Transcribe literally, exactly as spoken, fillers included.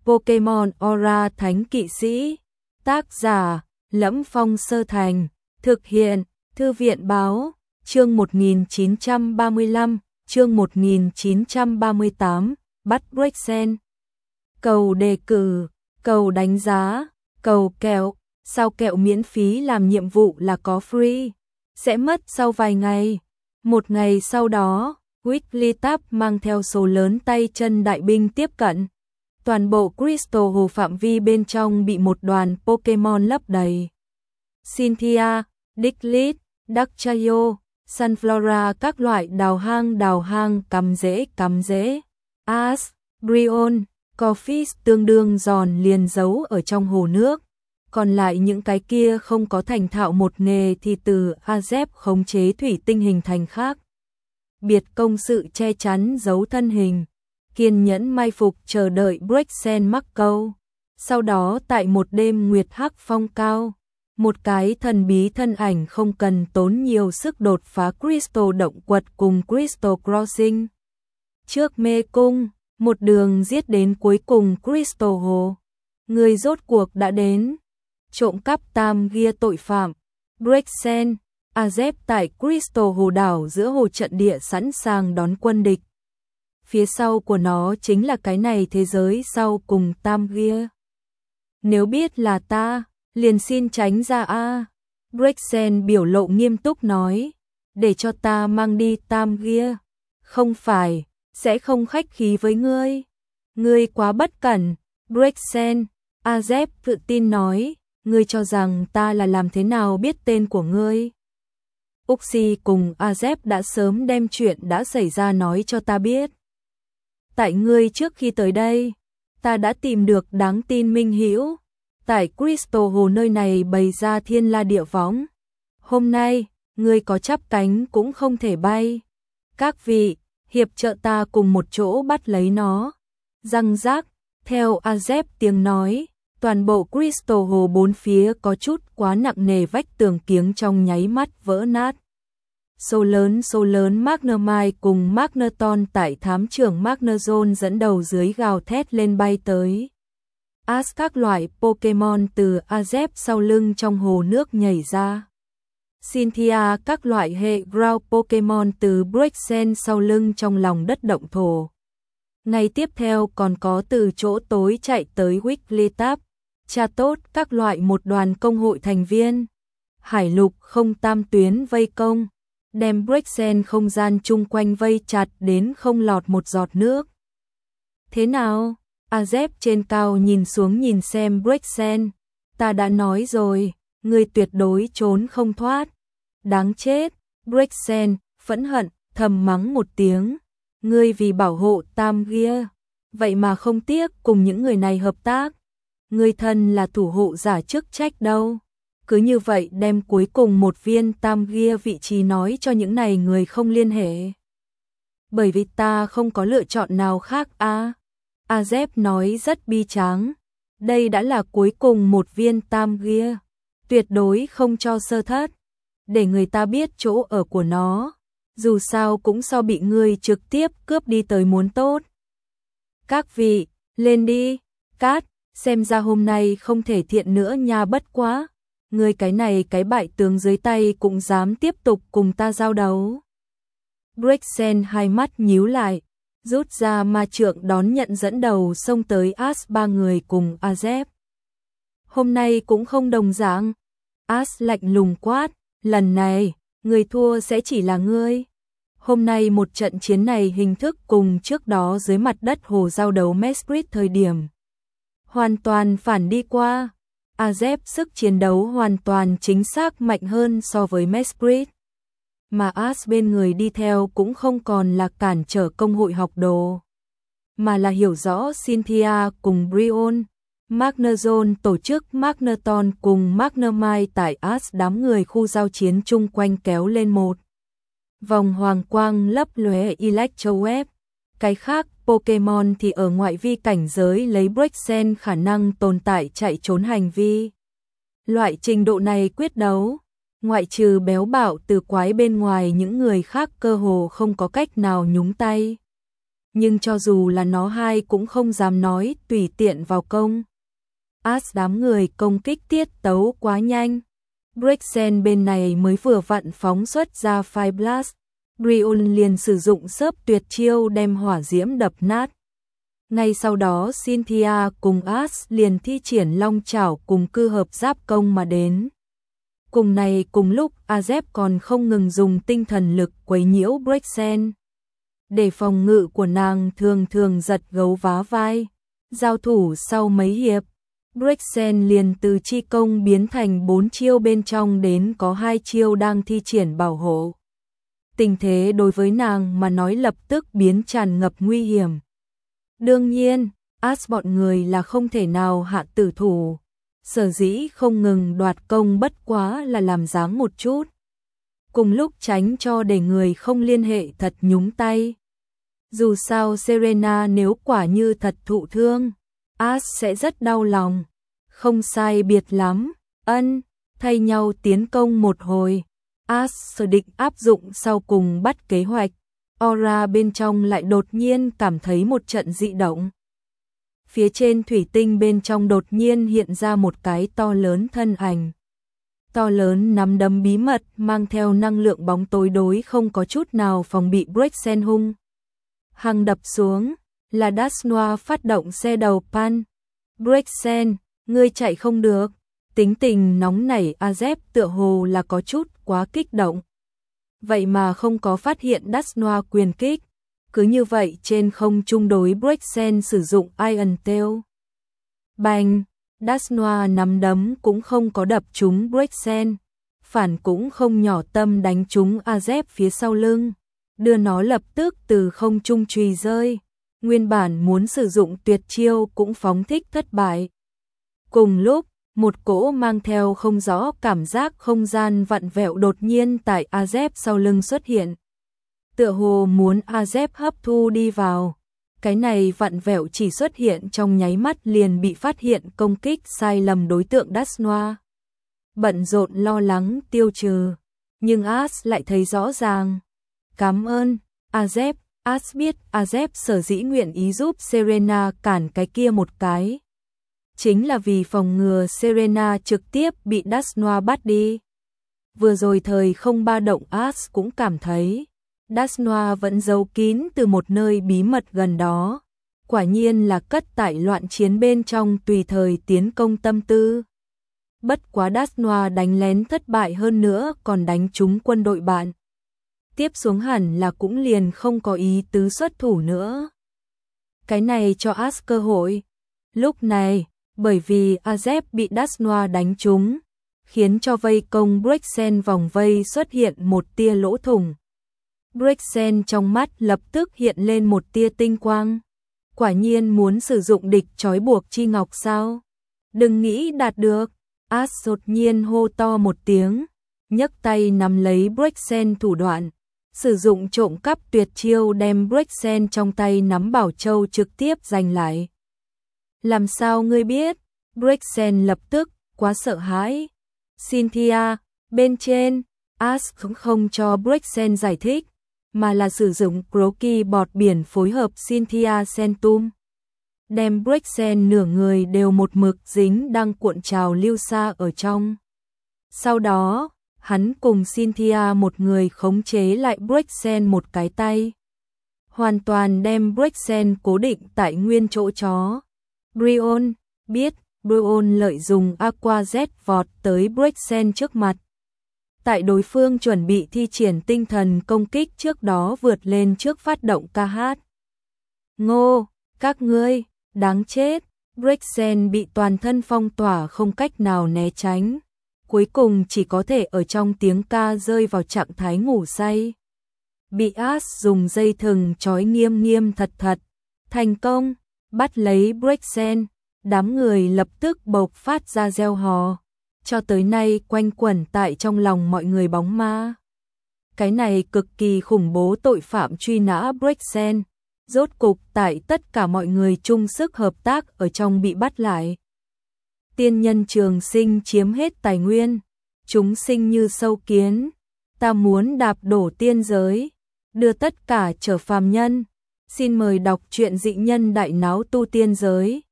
Pokemon Aura Thánh Kỵ Sĩ. Tác giả: Lẫm Phong Sơ Thành. Thực hiện: Thư viện Báo. Chương một nghìn chín trăm ba mươi lăm, chương một nghìn chín trăm ba mươi tám, bắt Braixen. Cầu đề cử, cầu đánh giá, cầu kẹo, sao kẹo miễn phí làm nhiệm vụ là có free, sẽ mất sau vài ngày. Một ngày sau đó, Wigglytuff mang theo số lớn tay chân đại binh tiếp cận. Toàn bộ Crystal Hồ phạm vi bên trong bị một đoàn Pokemon lấp đầy. Cynthia, Diglett, Dugtrio, Sunflora, các loại đào hang đào hang, cắm rễ cắm rễ. Ash, Brionne, Corphish tương đương giòn liền giấu ở trong hồ nước. Còn lại những cái kia không có thành thạo một nghề thì từ Azep khống chế thủy tinh hình thành khác biệt công sự che chắn giấu thân hình, kiên nhẫn mai phục chờ đợi Braixen mắc câu. Sau đó tại một đêm nguyệt hắc phong cao, một cái thần bí thân ảnh không cần tốn nhiều sức đột phá Crystal động quật cùng Crystal Crossing. Trước mê cung, một đường giết đến cuối cùng Crystal Hồ. Người rốt cuộc đã đến. Trộm cắp tam gia tội phạm. Braixen, Azep tại Crystal Hồ đảo giữa hồ trận địa sẵn sàng đón quân địch. Phía sau của nó chính là cái này thế giới sau cùng tam gia. Nếu biết là ta, liền xin tránh ra a. Braixen biểu lộ nghiêm túc nói, để cho ta mang đi tam gia. Không phải, sẽ không khách khí với ngươi. Ngươi quá bất cẩn. Braixen, Azep tự tin nói, ngươi cho rằng ta là làm thế nào biết tên của ngươi? Uxie cùng Azep đã sớm đem chuyện đã xảy ra nói cho ta biết. Tại ngươi trước khi tới đây, ta đã tìm được đáng tin minh hữu. Tại Crystal Hồ nơi này bày ra thiên la địa võng. Hôm nay, ngươi có chắp cánh cũng không thể bay. Các vị, hiệp trợ ta cùng một chỗ bắt lấy nó. Răng rác, theo Azep tiếng nói, toàn bộ Crystal Hồ bốn phía có chút quá nặng nề, vách tường kiếng trong nháy mắt vỡ nát. Số lớn số lớn Magnemite cùng Magneton tại thám trưởng Magnezone dẫn đầu dưới gào thét lên bay tới. Ash các loại Pokemon từ Azep sau lưng trong hồ nước nhảy ra. Cynthia các loại hệ Ground Pokemon từ Braixen sau lưng trong lòng đất động thổ. Ngày tiếp theo còn có từ chỗ tối chạy tới Wigglytuff, cha tốt các loại một đoàn công hội thành viên. Hải lục không tam tuyến vây công, đem Braixen không gian chung quanh vây chặt đến không lọt một giọt nước. Thế nào? Azep trên cao nhìn xuống nhìn xem Braixen. Ta đã nói rồi, ngươi tuyệt đối trốn không thoát. Đáng chết. Braixen phẫn hận thầm mắng một tiếng. Ngươi vì bảo hộ tam gia, vậy mà không tiếc cùng những người này hợp tác. Ngươi thân là thủ hộ giả chức trách đâu. Cứ như vậy đem cuối cùng một viên tam gia vị trí nói cho những này người không liên hệ. Bởi vì ta không có lựa chọn nào khác a. À, Azep nói rất bi tráng. Đây đã là cuối cùng một viên tam gia, tuyệt đối không cho sơ thất. Để người ta biết chỗ ở của nó, dù sao cũng so bị ngươi trực tiếp cướp đi tới muốn tốt. Các vị, lên đi. Cát, xem ra hôm nay không thể thiện nữa nha, bất quá. Ngươi cái này cái bại tướng dưới tay cũng dám tiếp tục cùng ta giao đấu. Braixen hai mắt nhíu lại, rút ra ma trượng đón nhận dẫn đầu xông tới Ash ba người cùng Azep. Hôm nay cũng không đồng dạng. Ash lạnh lùng quát, lần này, người thua sẽ chỉ là ngươi. Hôm nay một trận chiến này hình thức cùng trước đó dưới mặt đất hồ giao đấu Mesprit thời điểm hoàn toàn phản đi qua. Azep sức chiến đấu hoàn toàn chính xác mạnh hơn so với Mesprit. Mà Ash bên người đi theo cũng không còn là cản trở công hội học đồ, mà là hiểu rõ Cynthia cùng Brionne. Magnezone tổ chức Magneton cùng Magnemite tại Ash đám người khu giao chiến chung quanh kéo lên một vòng hoàng quang lấp lóe Electroweb. Cái khác Pokemon thì ở ngoại vi cảnh giới lấy Braixen khả năng tồn tại chạy trốn hành vi. Loại trình độ này quyết đấu, ngoại trừ béo bạo từ quái bên ngoài những người khác cơ hồ không có cách nào nhúng tay. nhưng cho dù là nó hai cũng không dám nói tùy tiện vào công. As đám người công kích tiết tấu quá nhanh. Brexen bên này mới vừa vặn phóng xuất ra Fire Blast, Brion liền sử dụng xớp tuyệt chiêu đem hỏa diễm đập nát. Ngay sau đó Cynthia cùng As liền thi triển long chảo cùng cư hợp giáp công mà đến. Cùng này cùng lúc Azep còn không ngừng dùng tinh thần lực quấy nhiễu Brexen. Để phòng ngự của nàng thường thường giật gấu vá vai. Giao thủ sau mấy hiệp, Brexen liền từ chi công biến thành bốn chiêu bên trong đến có hai chiêu đang thi triển bảo hộ. Tình thế đối với nàng mà nói lập tức biến tràn ngập nguy hiểm. Đương nhiên, As bọn người là không thể nào hạ tử thủ. Sở dĩ không ngừng đoạt công bất quá là làm dáng một chút. Cùng lúc tránh cho để người không liên hệ thật nhúng tay. Dù sao Serena nếu quả như thật thụ thương, As sẽ rất đau lòng. Không sai biệt lắm, ân, thay nhau tiến công một hồi. As sở định áp dụng sau cùng bắt kế hoạch. Aura bên trong lại đột nhiên cảm thấy một trận dị động. Phía trên thủy tinh bên trong đột nhiên hiện ra một cái to lớn thân ảnh. To lớn nắm đấm bí mật mang theo năng lượng bóng tối đối không có chút nào phòng bị Brexen hung hăng đập xuống, là Dasnoa phát động xe đầu pan. Brexen, ngươi chạy không được. Tính tình nóng nảy Azep tựa hồ là có chút quá kích động. Vậy mà không có phát hiện Dasnoa quyền kích. Cứ như vậy trên không trung đối Brexen sử dụng Iron Tail. Bành, Dasnoa nắm đấm cũng không có đập trúng Brexen. Phản cũng không nhỏ tâm đánh trúng Azep phía sau lưng. Đưa nó lập tức từ không trung chùy rơi. Nguyên bản muốn sử dụng tuyệt chiêu cũng phóng thích thất bại. Cùng lúc, một cỗ mang theo không rõ cảm giác không gian vặn vẹo đột nhiên tại Azep sau lưng xuất hiện. Tựa hồ muốn Azep hấp thu đi vào. Cái này vặn vẹo chỉ xuất hiện trong nháy mắt liền bị phát hiện công kích sai lầm đối tượng Dasnoa. Bận rộn lo lắng tiêu trừ. Nhưng As lại thấy rõ ràng. Cảm ơn, Azep. As biết Azep sở dĩ nguyện ý giúp Serena cản cái kia một cái. Chính là vì phòng ngừa Serena trực tiếp bị Dasnoa bắt đi. Vừa rồi thời không ba động As cũng cảm thấy Dasnoa vẫn giấu kín từ một nơi bí mật gần đó. Quả nhiên là cất tại loạn chiến bên trong tùy thời tiến công tâm tư. Bất quá Dasnoa đánh lén thất bại hơn nữa còn đánh trúng quân đội bạn. Tiếp xuống hẳn là cũng liền không có ý tứ xuất thủ nữa. Cái này cho As cơ hội. Lúc này, bởi vì Azep bị Dasnoa đánh trúng, khiến cho vây công Brexen vòng vây xuất hiện một tia lỗ thủng. Brexen trong mắt lập tức hiện lên một tia tinh quang. Quả nhiên muốn sử dụng địch trói buộc chi ngọc sao? Đừng nghĩ đạt được. As đột nhiên hô to một tiếng, nhấc tay nắm lấy Brexen thủ đoạn, sử dụng trộm cắp tuyệt chiêu đem Brexen trong tay nắm bảo châu trực tiếp giành lại. Làm sao ngươi biết? Brexen lập tức quá sợ hãi. Cynthia, bên trên, As cũng không cho Brexen giải thích, mà là sử dụng Croaky bọt biển phối hợp Cynthia Centum. Đem Brexen nửa người đều một mực dính đang cuộn trào lưu xa ở trong. Sau đó, hắn cùng Cynthia một người khống chế lại Brexen một cái tay. Hoàn toàn đem Brexen cố định tại nguyên chỗ chó. Brion biết, Brion lợi dụng Aqua Z vọt tới Brexen trước mặt. Tại đối phương chuẩn bị thi triển tinh thần công kích trước đó vượt lên trước phát động ca hát. Ngô, các ngươi, đáng chết, Brexen bị toàn thân phong tỏa không cách nào né tránh. Cuối cùng chỉ có thể ở trong tiếng ca rơi vào trạng thái ngủ say. Bị As dùng dây thừng trói nghiêm nghiêm thật thật. Thành công, bắt lấy Brexen, đám người lập tức bộc phát ra reo hò. Cho tới nay quanh quẩn tại trong lòng mọi người bóng ma. Cái này cực kỳ khủng bố tội phạm truy nã Brexen. Rốt cục tại tất cả mọi người chung sức hợp tác ở trong bị bắt lại. Tiên nhân trường sinh chiếm hết tài nguyên. Chúng sinh như sâu kiến. Ta muốn đạp đổ tiên giới. Đưa tất cả trở phàm nhân. Xin mời đọc truyện Dị nhân đại náo tu tiên giới.